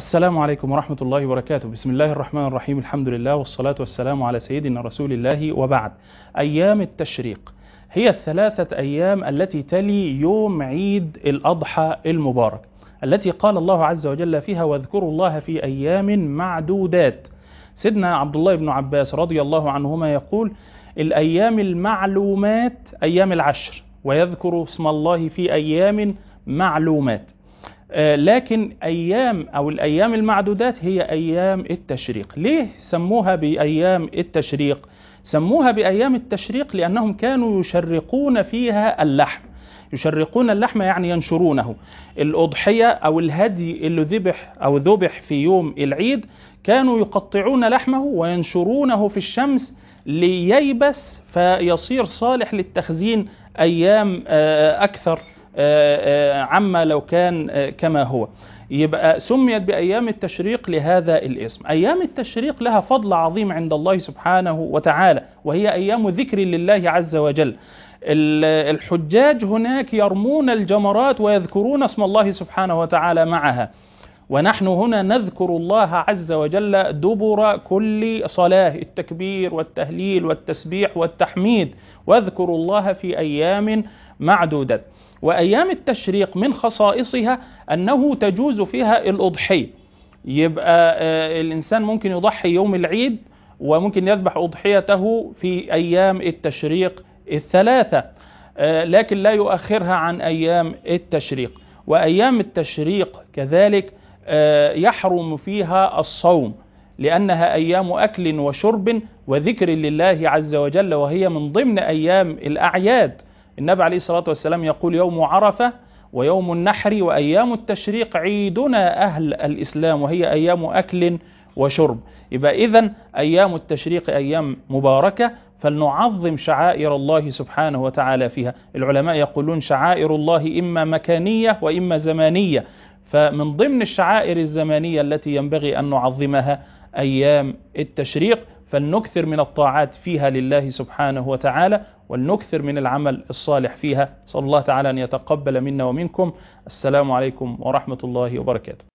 السلام عليكم ورحمة الله وبركاته. بسم الله الرحمن الرحيم، الحمد لله والصلاة والسلام على سيدنا رسول الله، وبعد. أيام التشريق هي الثلاثة أيام التي تلي يوم عيد الأضحى المبارك، التي قال الله عز وجل فيها: واذكروا الله في أيام معدودات. سيدنا عبد الله بن عباس رضي الله عنهما يقول: الأيام المعلومات أيام العشر، ويذكر اسم الله في أيام معلومات. لكن الأيام المعدودات هي أيام التشريق. ليه سموها بأيام التشريق؟ سموها بأيام التشريق لأنهم كانوا يشرقون فيها اللحم. يشرقون اللحم يعني ينشرونه. الأضحية أو الهدي اللي ذبح في يوم العيد كانوا يقطعون لحمه وينشرونه في الشمس لييبس فيصير صالح للتخزين أيام أكثر عما لو كان كما هو. يبقى سميت بأيام التشريق لهذا الاسم. أيام التشريق لها فضل عظيم عند الله سبحانه وتعالى، وهي أيام ذكر لله عز وجل. الحجاج هناك يرمون الجمرات ويذكرون اسم الله سبحانه وتعالى معها، ونحن هنا نذكر الله عز وجل دبر كل صلاة، التكبير والتهليل والتسبيح والتحميد. واذكروا الله في أيام معدودات. وأيام التشريق من خصائصها أنه تجوز فيها الأضحية. يبقى الإنسان ممكن يضحي يوم العيد، وممكن يذبح أضحيته في أيام التشريق الثلاثة، لكن لا يؤخرها عن أيام التشريق. وأيام التشريق كذلك يحرم فيها الصوم، لأنها أيام أكل وشرب وذكر لله عز وجل، وهي من ضمن أيام الأعياد. النبي عليه الصلاة والسلام يقول: يوم عرفة ويوم النحر وأيام التشريق عيدنا أهل الإسلام، وهي أيام أكل وشرب. يبقى إذن أيام التشريق أيام مباركة، فلنعظم شعائر الله سبحانه وتعالى فيها. العلماء يقولون: شعائر الله إما مكانية وإما زمانية، فمن ضمن الشعائر الزمانية التي ينبغي أن نعظمها أيام التشريق. فلنكثر من الطاعات فيها لله سبحانه وتعالى، ولنكثر من العمل الصالح فيها. صلى الله تعالى أن يتقبل منا ومنكم. السلام عليكم ورحمة الله وبركاته.